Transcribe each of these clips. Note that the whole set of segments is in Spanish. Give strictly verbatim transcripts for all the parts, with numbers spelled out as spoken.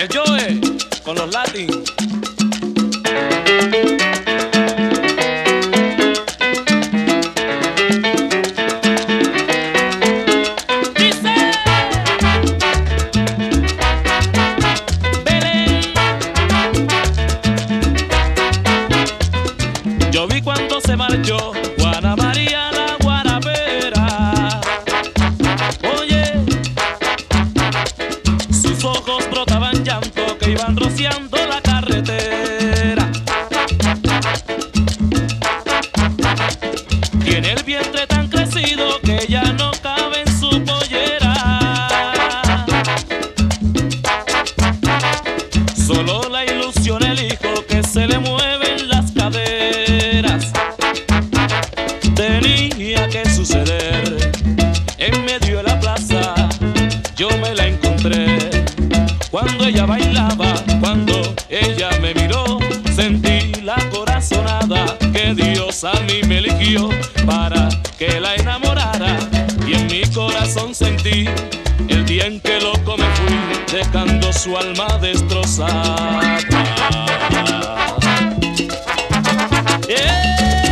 El Joe con los Latin. Yo vi cuando se marchó Juana María la guarapera. Oye, sus ojos brotaban llanto que iban rociando la carretera. Tiene el vientre tan crecido que ya no cabe en su pollera. Solo la ilusión el hijo que se le mueven las caderas. Tenía que suceder en medio de la plaza. Yo me la encontré cuando ella bailaba, cuando ella me miró. Sentí la corazonada que Dios a mí me eligió para que la enamorara. Y en mi corazón sentí el día en que loco me fui, dejando su alma destrozada. Yeah.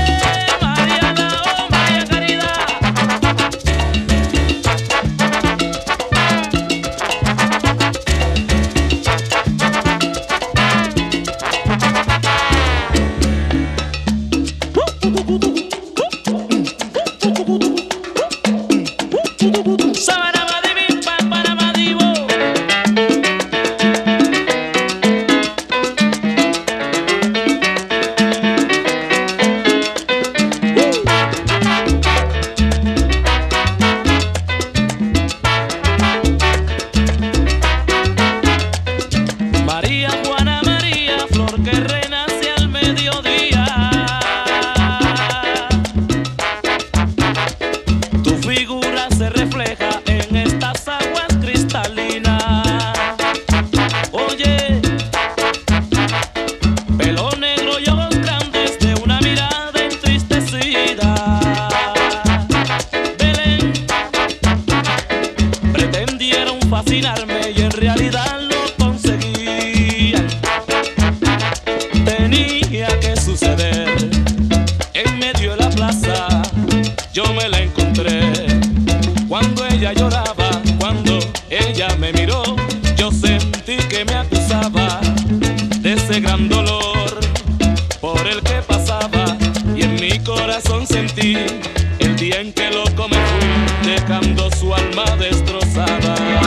María, Juana María, flor que renace al mediodía. Tu figura se refleja en estas aguas cristalinas. Oye, pelo negro y ojos grandes de una mirada entristecida. Belén, pretendieron fascinarme y en realidad lo tenía que suceder en medio de la plaza. Yo me la encontré cuando ella lloraba, cuando ella me miró. Yo sentí que me acusaba de ese gran dolor por el que pasaba. Y en mi corazón sentí el día en que loco me fui, dejando su alma destrozada.